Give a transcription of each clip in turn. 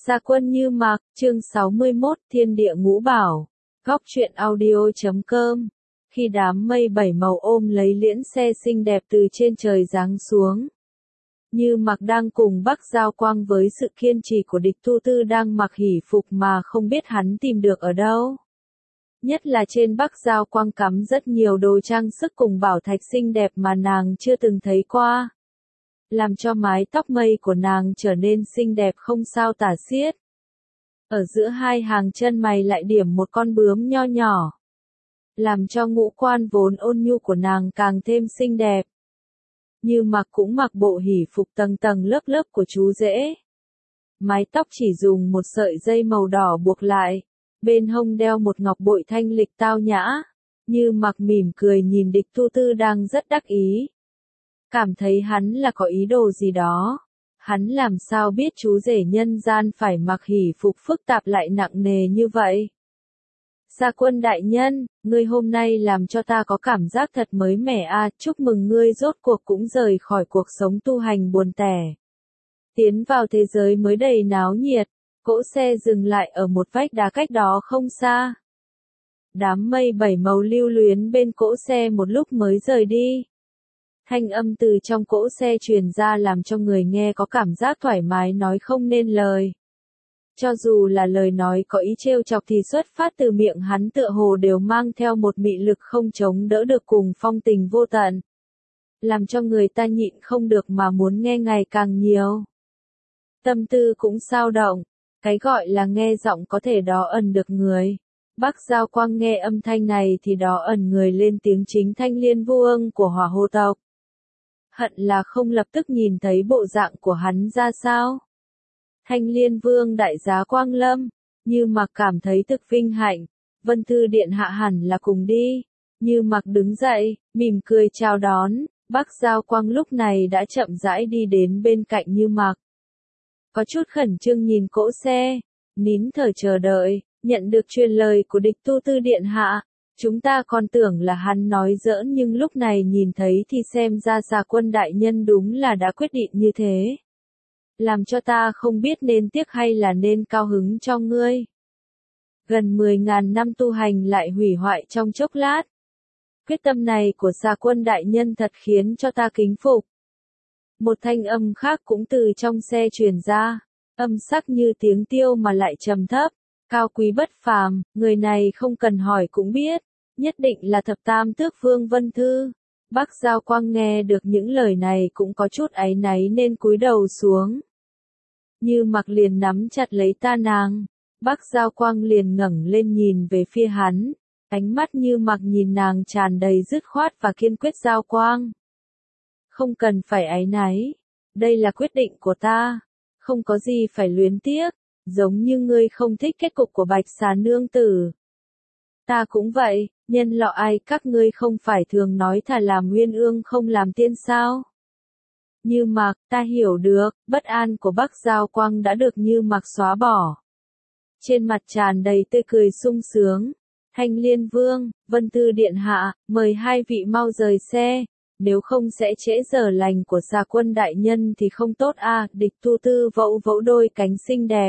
Gia Quân Như Mặc, chương 61, Thiên Địa Ngũ Bảo. Góc truyện audio.com. Khi đám mây bảy màu ôm lấy liễn xe xinh đẹp từ trên trời giáng xuống, Như Mặc đang cùng Bắc Giao Quang với sự kiên trì của địch tu tư đang mặc hỷ phục mà không biết hắn tìm được ở đâu. Nhất là trên Bắc Giao Quang cắm rất nhiều đồ trang sức cùng bảo thạch xinh đẹp mà nàng chưa từng thấy qua, làm cho mái tóc mây của nàng trở nên xinh đẹp không sao tả xiết. Ở giữa hai hàng chân mày lại điểm một con bướm nho nhỏ, làm cho ngũ quan vốn ôn nhu của nàng càng thêm xinh đẹp. Như Mặc cũng mặc bộ hỷ phục tầng tầng lớp lớp của chú rể. Mái tóc chỉ dùng một sợi dây màu đỏ buộc lại, bên hông đeo một ngọc bội thanh lịch tao nhã. Như Mặc mỉm cười nhìn địch tu tư đang rất đắc ý, cảm thấy hắn là có ý đồ gì đó. Hắn làm sao biết chú rể nhân gian phải mặc hỷ phục phức tạp lại nặng nề như vậy. Gia Quân đại nhân, ngươi hôm nay làm cho ta có cảm giác thật mới mẻ a, chúc mừng ngươi rốt cuộc cũng rời khỏi cuộc sống tu hành buồn tẻ, tiến vào thế giới mới đầy náo nhiệt. Cỗ xe dừng lại ở một vách đá cách đó không xa. Đám mây bảy màu lưu luyến bên cỗ xe một lúc mới rời đi. Thanh âm từ trong cỗ xe truyền ra làm cho người nghe có cảm giác thoải mái nói không nên lời. Cho dù là lời nói có ý trêu chọc thì xuất phát từ miệng hắn tựa hồ đều mang theo một mị lực không chống đỡ được cùng phong tình vô tận, làm cho người ta nhịn không được mà muốn nghe ngày càng nhiều. Tâm tư cũng xao động, cái gọi là nghe giọng có thể đó ẩn được người. Bắc Giao Quang nghe âm thanh này thì đó ẩn người lên tiếng chính Thanh Liên Vương của Hỏa Hồ tộc. Hận là không lập tức nhìn thấy bộ dạng của hắn ra sao. Thanh Liên Vương đại giá Quang Lâm, Như Mặc cảm thấy thực vinh hạnh. Vân Thư điện hạ hẳn là cùng đi. Như Mặc đứng dậy, mỉm cười chào đón. Bắc Giao Quang lúc này đã chậm rãi đi đến bên cạnh Như Mặc, có chút khẩn trương nhìn cỗ xe, nín thở chờ đợi. Nhận được truyền lời của địch tu tư điện hạ, chúng ta còn tưởng là hắn nói giỡn, nhưng lúc này nhìn thấy thì xem ra Gia Quân đại nhân đúng là đã quyết định như thế. Làm cho ta không biết nên tiếc hay là nên cao hứng cho ngươi. Gần 10.000 năm tu hành lại hủy hoại trong chốc lát. Quyết tâm này của Gia Quân đại nhân thật khiến cho ta kính phục. Một thanh âm khác cũng từ trong xe truyền ra, âm sắc như tiếng tiêu mà lại trầm thấp, cao quý bất phàm. Người này không cần hỏi cũng biết, nhất định là thập tam tước vương Vân Thư. Bắc Giao Quang nghe được những lời này cũng có chút áy náy nên cúi đầu xuống. Như Mặc liền nắm chặt lấy ta nàng. Bắc Giao Quang liền ngẩng lên nhìn về phía hắn, ánh mắt Như Mặc nhìn nàng tràn đầy dứt khoát và kiên quyết. Giao Quang, không cần phải áy náy, đây là quyết định của ta, không có gì phải luyến tiếc. Giống như ngươi không thích kết cục của Bạch Xà nương tử, ta cũng vậy. Nhân lọ ai các ngươi không phải thường nói thà làm uyên ương không làm tiên sao? Như Mặc, ta hiểu được. Bất an của Bắc Giao Quang đã được Như Mặc xóa bỏ, trên mặt tràn đầy tươi cười sung sướng. Thanh Liên Vương, Vân Thư điện hạ, mời hai vị mau rời xe, nếu không sẽ trễ giờ lành của Gia Quân đại nhân thì không tốt a. Địch tu tư vẫu vẫu đôi cánh xinh đẹp,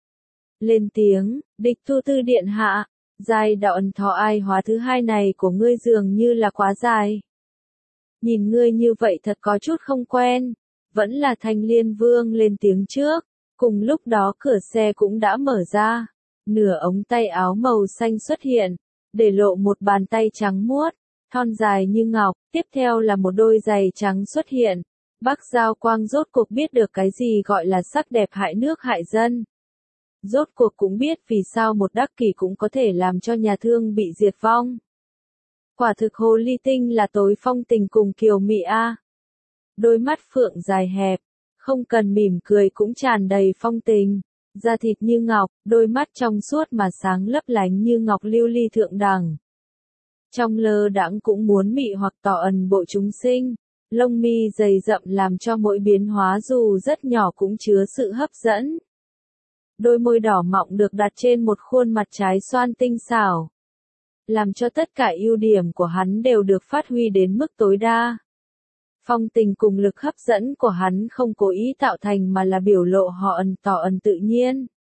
lên tiếng. Địch tu tư điện hạ, giai đoạn thọ ai hóa thứ hai này của ngươi dường như là quá dài. Nhìn ngươi như vậy thật có chút không quen. Vẫn là Thanh Liên Vương lên tiếng trước. Cùng lúc đó cửa xe cũng đã mở ra, nửa ống tay áo màu xanh xuất hiện, để lộ một bàn tay trắng muốt, thon dài như ngọc. Tiếp theo là một đôi giày trắng xuất hiện. Bắc Giao Quang rốt cuộc biết được cái gì gọi là sắc đẹp hại nước hại dân. Rốt cuộc cũng biết vì sao một đắc kỷ cũng có thể làm cho nhà thương bị diệt vong. Quả thực hồ ly tinh là tối phong tình cùng kiều mị a. Đôi mắt phượng dài hẹp, không cần mỉm cười cũng tràn đầy phong tình. Da thịt như ngọc, đôi mắt trong suốt mà sáng lấp lánh như ngọc lưu ly thượng đẳng. Trong lơ đãng cũng muốn mị hoặc tỏ ẩn bộ chúng sinh. Lông mi dày rậm làm cho mỗi biến hóa dù rất nhỏ cũng chứa sự hấp dẫn. Đôi môi đỏ mọng được đặt trên một khuôn mặt trái xoan tinh xảo, làm cho tất cả ưu điểm của hắn đều được phát huy đến mức tối đa. Phong tình cùng lực hấp dẫn của hắn không cố ý tạo thành mà là biểu lộ họ ẩn tỏ ẩn tự nhiên.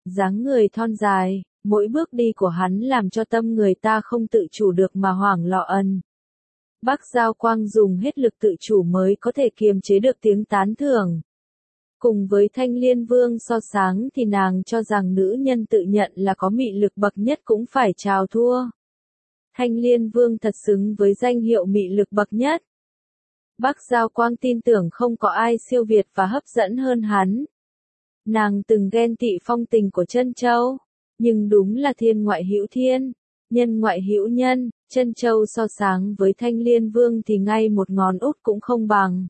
Dáng người thon dài, mỗi bước đi của hắn làm cho tâm người ta không tự chủ được mà hoảng loạn. Bắc Giao Quang dùng hết lực tự chủ mới có thể kiềm chế được tiếng tán thưởng. Cùng với Thanh Liên Vương so sánh thì nàng cho rằng nữ nhân tự nhận là có mị lực bậc nhất cũng phải chào thua. Thanh Liên Vương thật xứng với danh hiệu mị lực bậc nhất. Bắc Giao Quang tin tưởng không có ai siêu việt và hấp dẫn hơn hắn. Nàng từng ghen tị phong tình của Trân Châu, nhưng đúng là thiên ngoại hữu thiên, nhân ngoại hữu nhân, Trân Châu so sánh với Thanh Liên Vương thì ngay một ngón út cũng không bằng.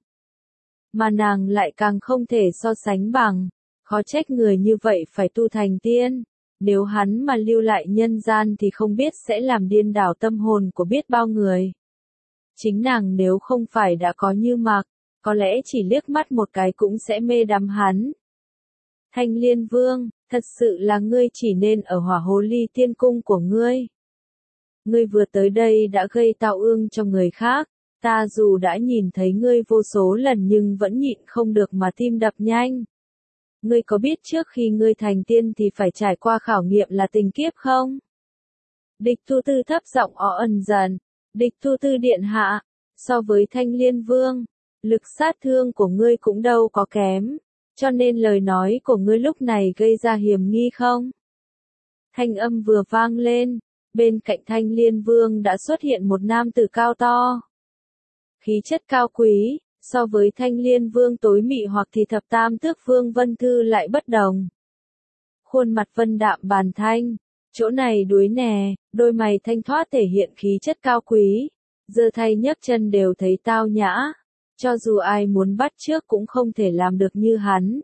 Mà nàng lại càng không thể so sánh bằng, khó trách người như vậy phải tu thành tiên, nếu hắn mà lưu lại nhân gian thì không biết sẽ làm điên đảo tâm hồn của biết bao người. Chính nàng nếu không phải đã có Như Mặc, có lẽ chỉ liếc mắt một cái cũng sẽ mê đắm hắn. Thanh Liên Vương, thật sự là ngươi chỉ nên ở Hỏa Hồ Ly Tiên Cung của ngươi. Ngươi vừa tới đây đã gây tạo ương cho người khác, ta dù đã nhìn thấy ngươi vô số lần nhưng vẫn nhịn không được mà tim đập nhanh. Ngươi có biết trước khi ngươi thành tiên thì phải trải qua khảo nghiệm là tình kiếp không? Địch Tu Tư thấp giọng ẩn dần, Địch Tu Tư điện hạ, so với Thanh Liên Vương, lực sát thương của ngươi cũng đâu có kém, cho nên lời nói của ngươi lúc này gây ra hiểm nghi không? Thanh âm vừa vang lên, bên cạnh Thanh Liên Vương đã xuất hiện một nam tử cao to. Khí chất cao quý, so với Thanh Liên Vương tối mị hoặc thì Thập Tam Tước Vương Vân Thư lại bất đồng. Khuôn mặt vân đạm bàn thanh, chỗ này đuối nè, đôi mày thanh thoát thể hiện khí chất cao quý, giơ tay nhấc chân đều thấy tao nhã, cho dù ai muốn bắt chước cũng không thể làm được như hắn.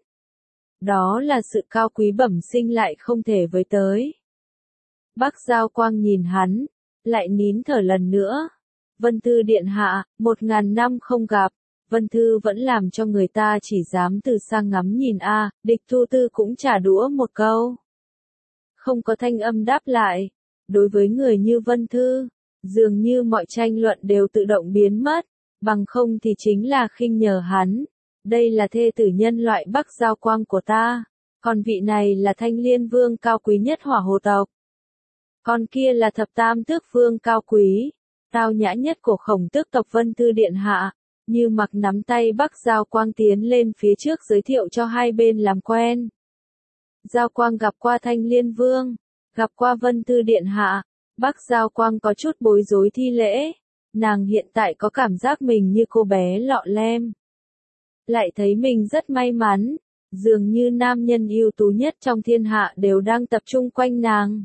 Đó là sự cao quý bẩm sinh lại không thể với tới. Bắc Giao Quang nhìn hắn, lại nín thở lần nữa. Vân Thư điện hạ, 1000 năm không gặp, Vân Thư vẫn làm cho người ta chỉ dám từ xa ngắm nhìn a. Địch Tu Tư cũng trả đũa một câu. Không có thanh âm đáp lại. Đối với người như Vân Thư, dường như mọi tranh luận đều tự động biến mất, bằng không thì chính là khinh nhờ hắn. Đây là thê tử nhân loại Bắc Giao Quang của ta, còn vị này là Thanh Liên Vương cao quý nhất Hỏa Hồ tộc. Còn kia là Thập Tam Tước Vương cao quý, tao nhã nhất của Khổng Tước tộc Vân Thư điện hạ. Như Mặc nắm tay Bắc Giao Quang tiến lên phía trước giới thiệu cho hai bên làm quen. Giao Quang gặp qua Thanh Liên Vương, gặp qua Vân Thư điện hạ. Bắc Giao Quang có chút bối rối thi lễ, nàng hiện tại có cảm giác mình như cô bé lọ lem. Lại thấy mình rất may mắn, dường như nam nhân ưu tú nhất trong thiên hạ đều đang tập trung quanh nàng.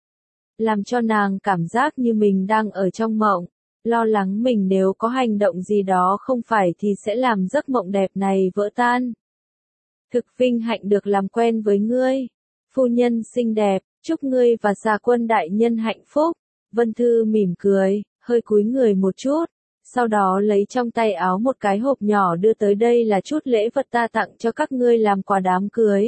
Làm cho nàng cảm giác như mình đang ở trong mộng, lo lắng mình nếu có hành động gì đó không phải thì sẽ làm giấc mộng đẹp này vỡ tan. Thực vinh hạnh được làm quen với ngươi, phu nhân xinh đẹp, chúc ngươi và Xà Quân đại nhân hạnh phúc. Vân Thư mỉm cười, hơi cúi người một chút, sau đó lấy trong tay áo một cái hộp nhỏ đưa tới, đây là chút lễ vật ta tặng cho các ngươi làm quà đám cưới.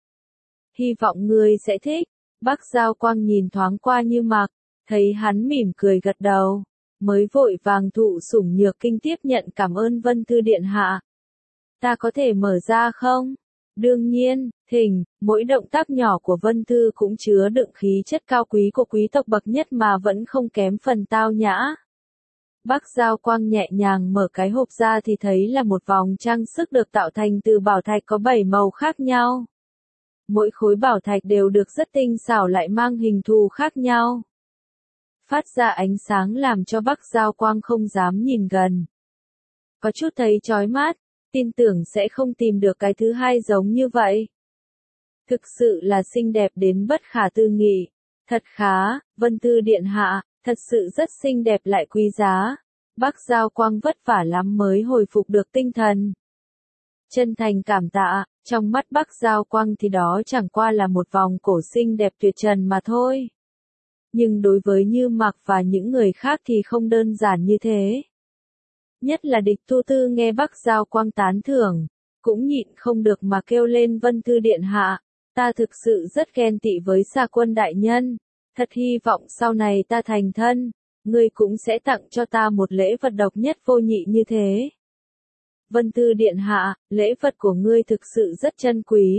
Hy vọng ngươi sẽ thích. Bắc Giao Quang nhìn thoáng qua Như Mặc, thấy hắn mỉm cười gật đầu, mới vội vàng thụ sủng nhược kinh tiếp nhận cảm ơn Vân Thư điện hạ. Ta có thể mở ra không? Đương nhiên, thỉnh, mỗi động tác nhỏ của Vân Thư cũng chứa đựng khí chất cao quý của quý tộc bậc nhất mà vẫn không kém phần tao nhã. Bắc Giao Quang nhẹ nhàng mở cái hộp ra thì thấy là một vòng trang sức được tạo thành từ bảo thạch có 7 màu khác nhau. Mỗi khối bảo thạch đều được rất tinh xảo lại mang hình thù khác nhau. Phát ra ánh sáng làm cho Bắc Giao Quang không dám nhìn gần. Có chút thấy chói mắt, tin tưởng sẽ không tìm được cái thứ hai giống như vậy. Thực sự là xinh đẹp đến bất khả tư nghị. Thật khá, Vân Thư điện hạ, thật sự rất xinh đẹp lại quý giá. Bắc Giao Quang vất vả lắm mới hồi phục được tinh thần. Chân thành cảm tạ, trong mắt Bắc Giao Quang thì đó chẳng qua là một vòng cổ xinh đẹp tuyệt trần mà thôi. Nhưng đối với Như Mặc và những người khác thì không đơn giản như thế. Nhất là Địch Tu Tư nghe Bắc Giao Quang tán thưởng, cũng nhịn không được mà kêu lên Vân Thư điện hạ, ta thực sự rất ghen tị với Xà Quân đại nhân, thật hy vọng sau này ta thành thân, ngươi cũng sẽ tặng cho ta một lễ vật độc nhất vô nhị như thế. Vân Thư điện hạ, lễ vật của ngươi thực sự rất chân quý,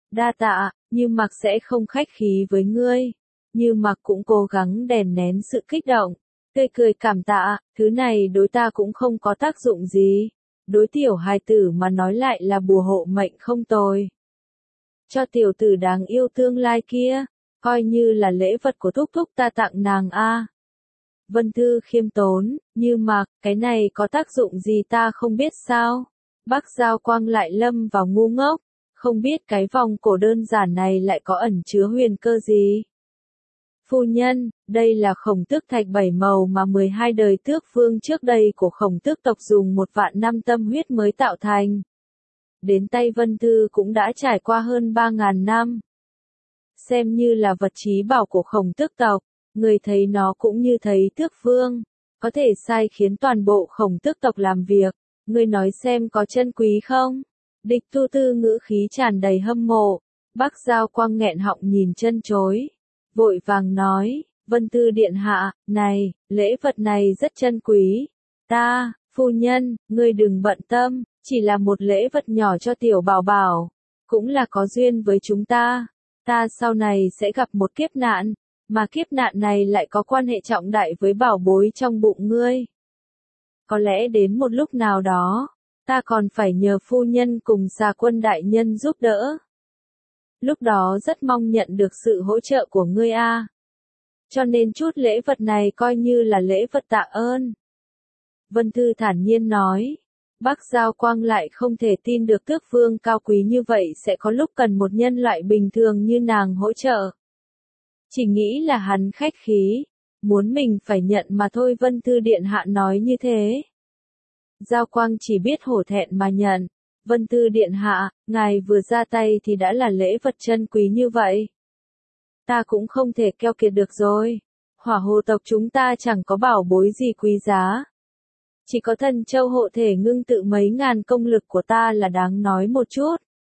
Đa tạ, Như Mặc sẽ không khách khí với ngươi. Như Mặc cũng cố gắng đè nén sự kích động, tươi cười cảm tạ, thứ này đối ta cũng không có tác dụng gì. Đối tiểu hài tử mà nói lại là bùa hộ mệnh không tồi. Cho tiểu tử đáng yêu tương lai kia, coi như là lễ vật của thúc thúc ta tặng nàng a. Vân Thư khiêm tốn, Như Mặc, cái này có tác dụng gì ta không biết sao? Bắc Giao Quang lại lâm vào ngu ngốc, không biết cái vòng cổ đơn giản này lại có ẩn chứa huyền cơ gì. Phu nhân, đây là Khổng Tước thạch 7 màu mà 12 đời tước vương trước đây của Khổng Tước tộc dùng 1 vạn năm tâm huyết mới tạo thành. Đến tay Vân Thư cũng đã trải qua hơn 3.000 năm. Xem như là vật chí bảo của Khổng Tước tộc, người thấy nó cũng như thấy tước vương, có thể sai khiến toàn bộ Khổng Tước tộc làm việc, ngươi nói xem có chân quý không? Địch Tu Tư ngữ khí tràn đầy hâm mộ, Bắc Giao Quang nghẹn họng nhìn chân chối, vội vàng nói, Vân Thư điện hạ, này, lễ vật này rất chân quý, phu nhân, ngươi đừng bận tâm, chỉ là một lễ vật nhỏ cho tiểu bảo bảo, cũng là có duyên với chúng ta sau này sẽ gặp một kiếp nạn, mà kiếp nạn này lại có quan hệ trọng đại với bảo bối trong bụng ngươi. Có lẽ đến một lúc nào đó, ta còn phải nhờ phu nhân cùng Xà Quân đại nhân giúp đỡ. Lúc đó rất mong nhận được sự hỗ trợ của ngươi a. Cho nên chút lễ vật này coi như là lễ vật tạ ơn. Vân Thư thản nhiên nói. Bắc Giao Quang lại không thể tin được tước vương cao quý như vậy sẽ có lúc cần một nhân loại bình thường như nàng hỗ trợ. Chỉ nghĩ là hắn khách khí, muốn mình phải nhận mà thôi. Vân Thư điện hạ nói như thế. Giao Quang chỉ biết hổ thẹn mà nhận. Vân Thư điện hạ, ngài vừa ra tay thì đã là lễ vật chân quý như vậy. Ta cũng không thể keo kiệt được rồi. Hỏa Hồ tộc chúng ta chẳng có bảo bối gì quý giá. Chỉ có Thần Châu hộ thể ngưng tự mấy ngàn công lực của ta là đáng nói một chút.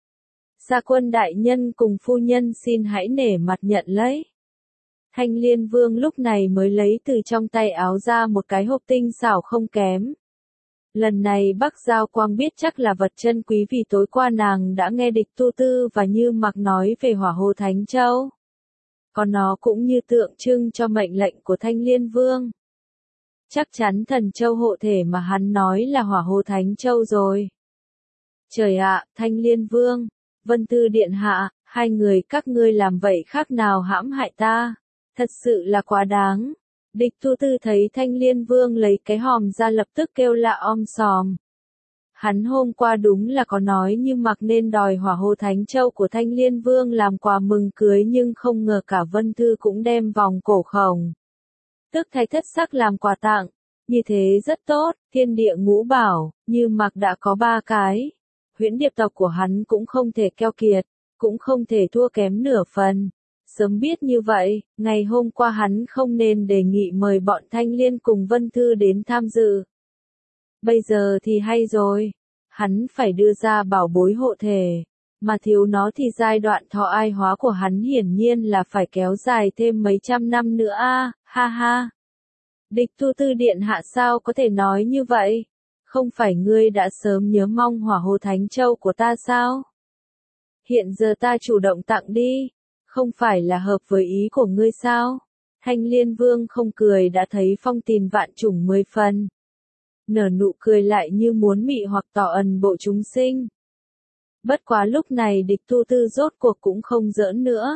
Xà Quân đại nhân cùng phu nhân xin hãy nể mặt nhận lấy. Thanh Liên Vương lúc này mới lấy từ trong tay áo ra một cái hộp tinh xảo không kém. Lần này Bắc Giao Quang biết chắc là vật chân quý vì tối qua nàng đã nghe Địch Tu Tư và Như Mặc nói về Hỏa Hồ Thánh Châu. Còn nó cũng như tượng trưng cho mệnh lệnh của Thanh Liên Vương. Chắc chắn Thần Châu hộ thể mà hắn nói là Hỏa Hồ Thánh Châu rồi. Trời ạ, Thanh Liên Vương, Vân Thư điện hạ, hai người các ngươi làm vậy khác nào hãm hại ta, thật sự là quá đáng. Địch Tu Tư thấy Thanh Liên Vương lấy cái hòm ra lập tức kêu lạ om sòm. Hắn hôm qua đúng là có nói Như Mặc nên đòi Hỏa Hồ Thánh Châu của Thanh Liên Vương làm quà mừng cưới, nhưng không ngờ cả Vân Thư cũng đem vòng cổ Khổng Tước thạch thất sắc làm quà tặng. Như thế rất tốt, thiên địa ngũ bảo, Như Mặc đã có 3 cái. Huyễn điệp tộc của hắn cũng không thể keo kiệt, cũng không thể thua kém nửa phần. Sớm biết như vậy, ngày hôm qua hắn không nên đề nghị mời bọn Thanh Liên cùng Vân Thư đến tham dự. Bây giờ thì hay rồi, hắn phải đưa ra bảo bối hộ thể, mà thiếu nó thì giai đoạn thọ ai hóa của hắn hiển nhiên là phải kéo dài thêm mấy trăm năm nữa a, ha ha. Địch Tu Tư điện hạ sao có thể nói như vậy? Không phải ngươi đã sớm nhớ mong Hỏa Hồ Thánh Châu của ta sao? Hiện giờ ta chủ động tặng đi, không phải là hợp với ý của ngươi sao? Thanh Liên Vương không cười đã thấy phong tình vạn trùng 10 phần. Nở nụ cười lại như muốn mị hoặc tỏ ẩn bộ chúng sinh. Bất quá lúc này Địch Tu Tư rốt cuộc cũng không giỡn nữa.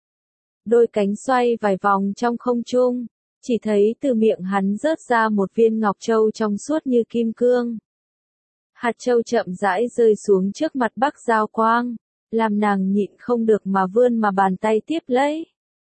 Đôi cánh xoay vài vòng trong không trung, chỉ thấy từ miệng hắn rớt ra một viên ngọc châu trong suốt như kim cương. Hạt châu chậm rãi rơi xuống trước mặt Bắc Giao Quang, làm nàng nhịn không được mà vươn mà bàn tay tiếp lấy.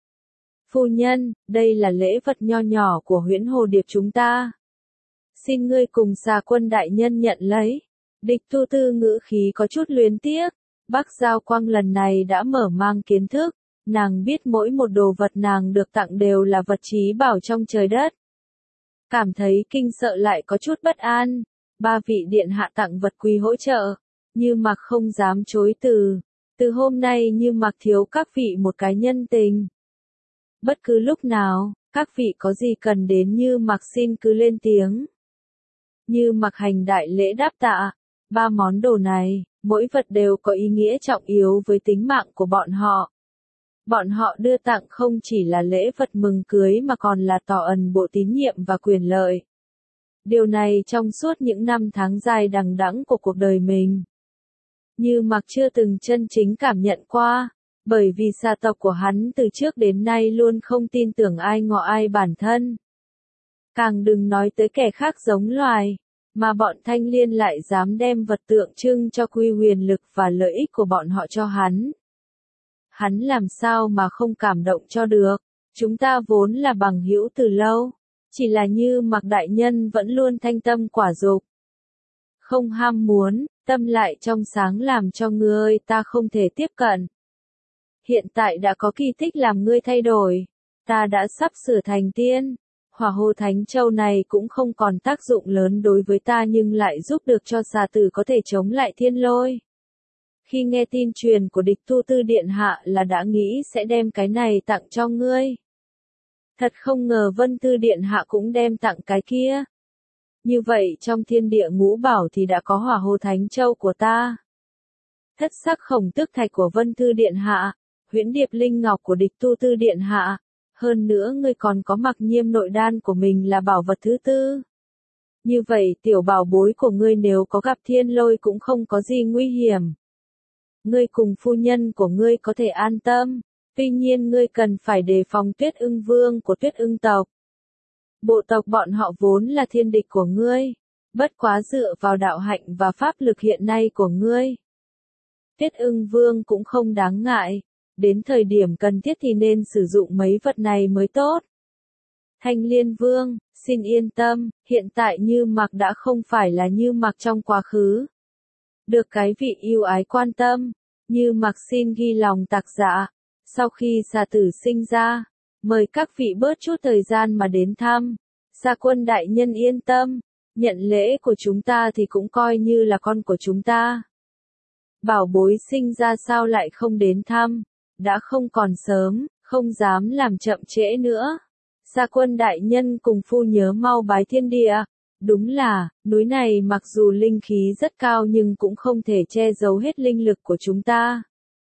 Phu nhân, đây là lễ vật nho nhỏ của Huyễn Hồ Điệp chúng ta. Xin ngươi cùng Xà Quân đại nhân nhận lấy. Địch Tu Tư ngữ khí có chút luyến tiếc. Bắc Giao Quang lần này đã mở mang kiến thức. Nàng biết mỗi một đồ vật nàng được tặng đều là vật chí bảo trong trời đất. Cảm thấy kinh sợ lại có chút bất an. 3 vị điện hạ tặng vật quý hỗ trợ. Như Mặc không dám chối từ. Từ hôm nay Như Mặc thiếu các vị một cái nhân tình. Bất cứ lúc nào, các vị có gì cần đến Như Mặc xin cứ lên tiếng. Như Mặc hành đại lễ đáp tạ. 3 món đồ này, Mỗi vật đều có ý nghĩa trọng yếu với tính mạng của bọn họ. Bọn họ đưa tặng không chỉ là lễ vật mừng cưới mà còn là tỏ ẩn bộ tín nhiệm và quyền lợi. Điều này trong suốt những năm tháng dài đằng đẵng của cuộc đời mình. Như Mặc chưa từng chân chính cảm nhận qua, bởi vì gia tộc của hắn từ trước đến nay luôn không tin tưởng ai ngọ ai bản thân. Càng đừng nói tới kẻ khác giống loài, mà bọn Thanh Liên lại dám đem vật tượng trưng cho quy quyền lực và lợi ích của bọn họ cho hắn. Hắn làm sao mà không cảm động cho được, chúng ta vốn là bằng hữu từ lâu, chỉ là Như Mặc đại nhân vẫn luôn thanh tâm quả dục. Không ham muốn, tâm lại trong sáng làm cho ngươi ta không thể tiếp cận. Hiện tại đã có kỳ tích làm ngươi thay đổi, ta đã sắp sửa thành tiên. Hỏa Hồ Thánh Châu này cũng không còn tác dụng lớn đối với ta nhưng lại giúp được cho xà tử có thể chống lại thiên lôi. Khi nghe tin truyền của Địch Tu Tư Điện Hạ là đã nghĩ sẽ đem cái này tặng cho ngươi. Thật không ngờ Vân Tư Điện Hạ cũng đem tặng cái kia. Như vậy trong thiên địa ngũ bảo thì đã có Hỏa Hồ Thánh Châu của ta. Thất sắc khổng tước thạch của Vân Tư Điện Hạ, huyễn điệp linh ngọc của Địch Tu Tư Điện Hạ. Hơn nữa ngươi còn có Mặc Nhiêm nội đan của mình là bảo vật thứ tư. Như vậy tiểu bảo bối của ngươi nếu có gặp thiên lôi cũng không có gì nguy hiểm. Ngươi cùng phu nhân của ngươi có thể an tâm, tuy nhiên ngươi cần phải đề phòng Tuyết Ưng Vương của Tuyết Ưng tộc. Bộ tộc bọn họ vốn là thiên địch của ngươi, bất quá dựa vào đạo hạnh và pháp lực hiện nay của ngươi. Tuyết Ưng Vương cũng không đáng ngại. Đến thời điểm cần thiết thì nên sử dụng mấy vật này mới tốt. Thanh Liên Vương, xin yên tâm, hiện tại Như Mặc đã không phải là Như Mặc trong quá khứ. Được cái vị yêu ái quan tâm, Như Mặc xin ghi lòng tạc dạ. Sau khi xà tử sinh ra, mời các vị bớt chút thời gian mà đến thăm. Gia Quân đại nhân yên tâm, nhận lễ của chúng ta thì cũng coi như là con của chúng ta. Bảo bối sinh ra sao lại không đến thăm? Đã không còn sớm, không dám làm chậm trễ nữa. Gia Quân đại nhân cùng phu nhớ mau bái thiên địa. Đúng là, núi này mặc dù linh khí rất cao nhưng cũng không thể che giấu hết linh lực của chúng ta.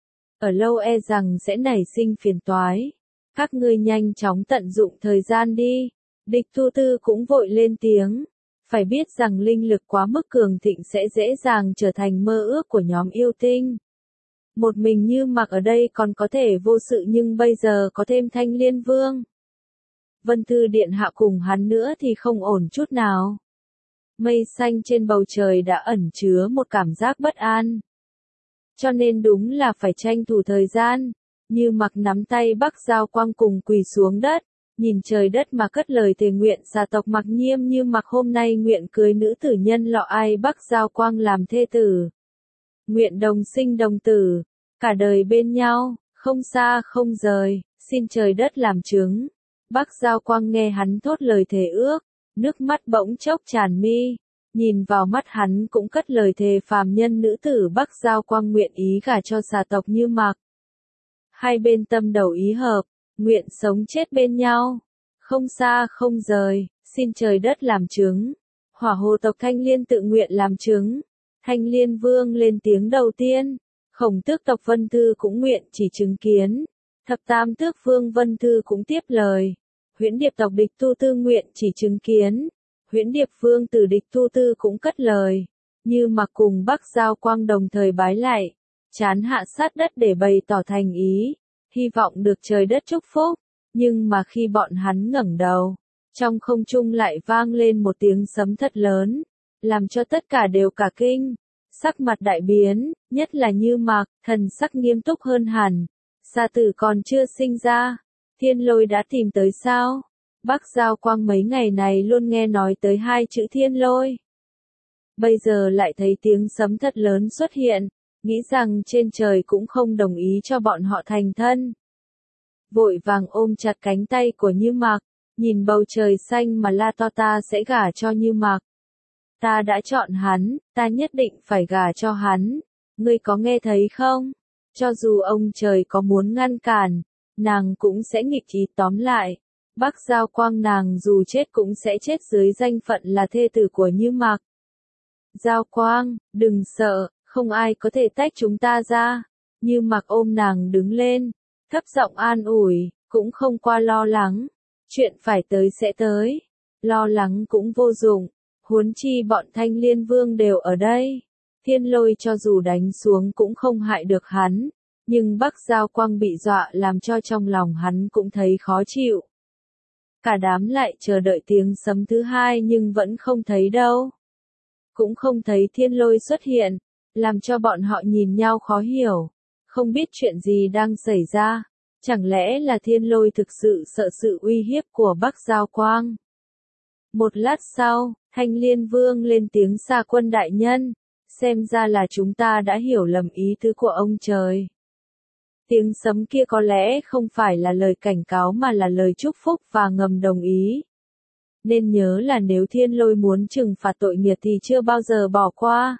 Ở lâu e rằng sẽ nảy sinh phiền toái. Các ngươi nhanh chóng tận dụng thời gian đi. Địch Tu Tư cũng vội lên tiếng. Phải biết rằng linh lực quá mức cường thịnh sẽ dễ dàng trở thành mơ ước của nhóm yêu tinh. Một mình Như Mặc ở đây còn có thể vô sự nhưng bây giờ có thêm Thanh Liên Vương. Vân Tư Điện Hạ cùng hắn nữa thì không ổn chút nào. Mây xanh trên bầu trời đã ẩn chứa một cảm giác bất an. Cho nên đúng là phải tranh thủ thời gian. Như Mặc nắm tay Bắc Giao Quang cùng quỳ xuống đất, nhìn trời đất mà cất lời thề nguyện gia tộc Mặc Nhiêm Như Mặc hôm nay nguyện cưới nữ tử nhân lọ ai Bắc Giao Quang làm thê tử. Nguyện đồng sinh đồng tử, cả đời bên nhau, không xa không rời, xin trời đất làm chứng. Bắc Giao Quang nghe hắn thốt lời thề ước, nước mắt bỗng chốc tràn mi, nhìn vào mắt hắn cũng cất lời thề phàm nhân nữ tử Bắc Giao Quang nguyện ý gả cho gia tộc Như Mặc. Hai bên tâm đầu ý hợp, nguyện sống chết bên nhau, không xa không rời, xin trời đất làm chứng. Hỏa Hồ tộc Thanh Liên tự nguyện làm chứng. Thanh Liên Vương lên tiếng đầu tiên, Khổng Tước tộc Vân Thư cũng nguyện chỉ chứng kiến. Thập Tam Tước Vương Vân Thư cũng tiếp lời. Huyễn Điệp tộc Địch Tu Tư nguyện chỉ chứng kiến. Huyễn Điệp Vương tử Địch Tu Tư cũng cất lời. Như Mặc cùng Bắc Giao Quang đồng thời bái lại, chán hạ sát đất để bày tỏ thành ý, hy vọng được trời đất chúc phúc. Nhưng mà khi bọn hắn ngẩng đầu, trong không trung lại vang lên một tiếng sấm thật lớn, làm cho tất cả đều cả kinh. Sắc mặt đại biến, nhất là Như Mặc, thần sắc nghiêm túc hơn hẳn. Gia tử còn chưa sinh ra, thiên lôi đã tìm tới sao? Bắc Giao Quang mấy ngày này luôn nghe nói tới hai chữ thiên lôi. Bây giờ lại thấy tiếng sấm thật lớn xuất hiện, nghĩ rằng trên trời cũng không đồng ý cho bọn họ thành thân. Vội vàng ôm chặt cánh tay của Như Mặc, nhìn bầu trời xanh mà la to ta sẽ gả cho Như Mặc. Ta đã chọn hắn, ta nhất định phải gả cho hắn. Ngươi có nghe thấy không? Cho dù ông trời có muốn ngăn cản, nàng cũng sẽ nghịch ý tóm lại. Bắc Giao Quang nàng dù chết cũng sẽ chết dưới danh phận là thê tử của Như Mặc. Giao Quang, đừng sợ, Không ai có thể tách chúng ta ra. Như Mặc ôm nàng đứng lên, thấp giọng an ủi, cũng không qua lo lắng. Chuyện phải tới sẽ tới. Lo lắng cũng vô dụng. Huống chi bọn Thanh Liên Vương đều ở đây. Thiên Lôi cho dù đánh xuống cũng không hại được hắn. Nhưng Bắc Giao Quang bị dọa làm cho trong lòng hắn cũng thấy khó chịu. Cả đám lại chờ đợi tiếng sấm thứ hai nhưng vẫn không thấy đâu. Cũng không thấy Thiên Lôi xuất hiện, làm cho bọn họ nhìn nhau khó hiểu. Không biết chuyện gì đang xảy ra. Chẳng lẽ là Thiên Lôi thực sự sợ sự uy hiếp của Bắc Giao Quang? Một lát sau, Thanh Liên Vương lên tiếng: Xa Quân đại nhân, xem ra là chúng ta đã hiểu lầm ý tứ của ông trời. Tiếng sấm kia có lẽ không phải là lời cảnh cáo mà là lời chúc phúc và ngầm đồng ý. Nên nhớ là nếu Thiên Lôi muốn trừng phạt tội nghiệp thì chưa bao giờ bỏ qua.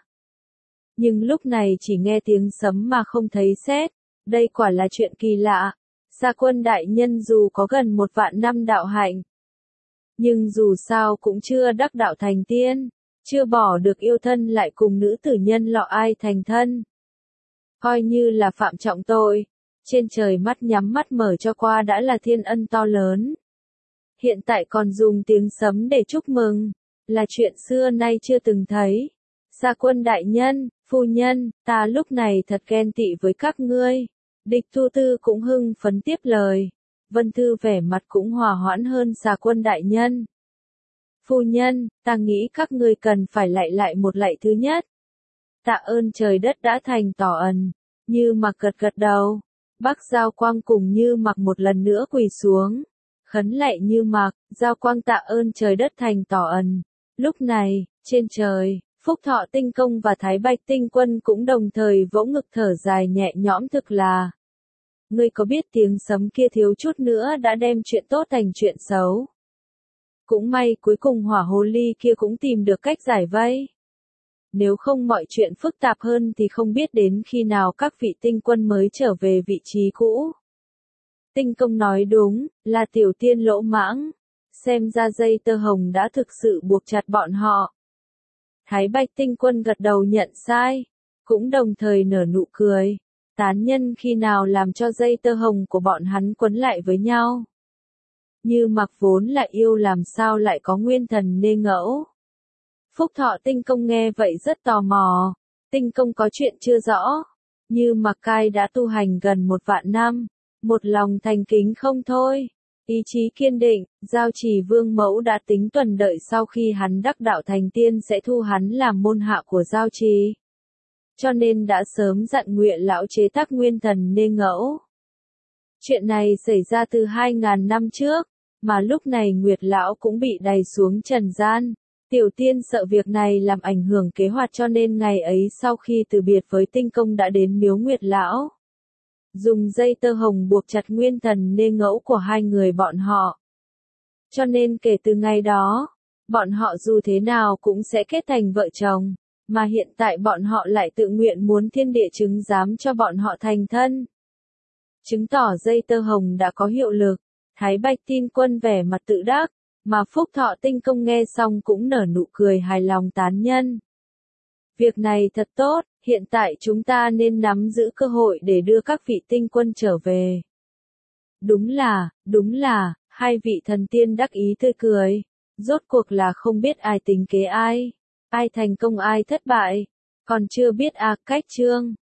Nhưng lúc này chỉ nghe tiếng sấm mà không thấy sét, đây quả là chuyện kỳ lạ. Xa Quân đại nhân dù có gần 1.000 năm đạo hạnh, nhưng dù sao cũng chưa đắc đạo thành tiên, chưa bỏ được yêu thân lại cùng nữ tử nhân lọ ai thành thân. Coi như là phạm trọng tội, trên trời mắt nhắm mắt mở cho qua đã là thiên ân to lớn. Hiện tại còn dùng tiếng sấm để chúc mừng, là chuyện xưa nay chưa từng thấy. Xa Quân đại nhân, phu nhân, ta lúc này thật ghen tị với các ngươi. Địch Tu Tư cũng hưng phấn tiếp lời. Vân Thư vẻ mặt cũng hòa hoãn hơn Xa Quân đại nhân. Phu nhân, ta nghĩ các ngươi cần phải lại một lạy thứ nhất. Tạ ơn trời đất đã thành tỏ ẩn. Như Mặc gật đầu. Bắc Giao Quang cùng Như Mặc một lần nữa quỳ xuống. Khấn lạy Như Mặc, Giao Quang tạ ơn trời đất thành tỏ ẩn. Lúc này, trên trời, Phúc Thọ Tinh Công và Thái Bạch Tinh Quân cũng đồng thời vỗ ngực thở dài nhẹ nhõm, thực là. Ngươi có biết tiếng sấm kia thiếu chút nữa đã đem chuyện tốt thành chuyện xấu. Cũng may cuối cùng hỏa hồ ly kia cũng tìm được cách giải vây. Nếu không mọi chuyện phức tạp hơn thì không biết đến khi nào các vị tinh quân mới trở về vị trí cũ. Tinh Công nói đúng, là tiểu tiên lỗ mãng. Xem ra dây tơ hồng đã thực sự buộc chặt bọn họ. Thái Bạch Tinh Quân gật đầu nhận sai, cũng đồng thời nở nụ cười. Tán nhân khi nào làm cho dây tơ hồng của bọn hắn quấn lại với nhau. Như Mặc vốn là yêu làm sao lại có nguyên thần nê ngẫu. Phúc Thọ Tinh Công nghe vậy rất tò mò. Tinh Công có chuyện chưa rõ. Như Mặc cai đã tu hành gần 1.000 năm. Một lòng thành kính không thôi. Ý chí kiên định, Giao Trì Vương Mẫu đã tính tuần đợi sau khi hắn đắc đạo thành tiên sẽ thu hắn làm môn hạ của Giao Trì. Cho nên đã sớm dặn Nguyện lão chế tác nguyên thần nê ngẫu. Chuyện này xảy ra từ 2.000 năm trước, mà lúc này Nguyệt lão cũng bị đày xuống trần gian. Tiểu tiên sợ việc này làm ảnh hưởng kế hoạch cho nên ngày ấy sau khi từ biệt với Tinh Công đã đến miếu Nguyệt lão. Dùng dây tơ hồng buộc chặt nguyên thần nê ngẫu của hai người bọn họ. Cho nên kể từ ngày đó, bọn họ dù thế nào cũng sẽ kết thành vợ chồng, mà hiện tại bọn họ lại tự nguyện muốn thiên địa chứng giám cho bọn họ thành thân. Chứng tỏ dây tơ hồng đã có hiệu lực. Thái Bạch Tinh Quân vẻ mặt tự đắc, mà Phúc Thọ Tinh Công nghe xong cũng nở nụ cười hài lòng tán nhân. Việc này thật tốt, hiện tại chúng ta nên nắm giữ cơ hội để đưa các vị tinh quân trở về. Đúng là, hai vị thần tiên đắc ý tươi cười. Rốt cuộc là không biết ai tính kế ai thành công ai thất bại. Còn chưa biết cách chương.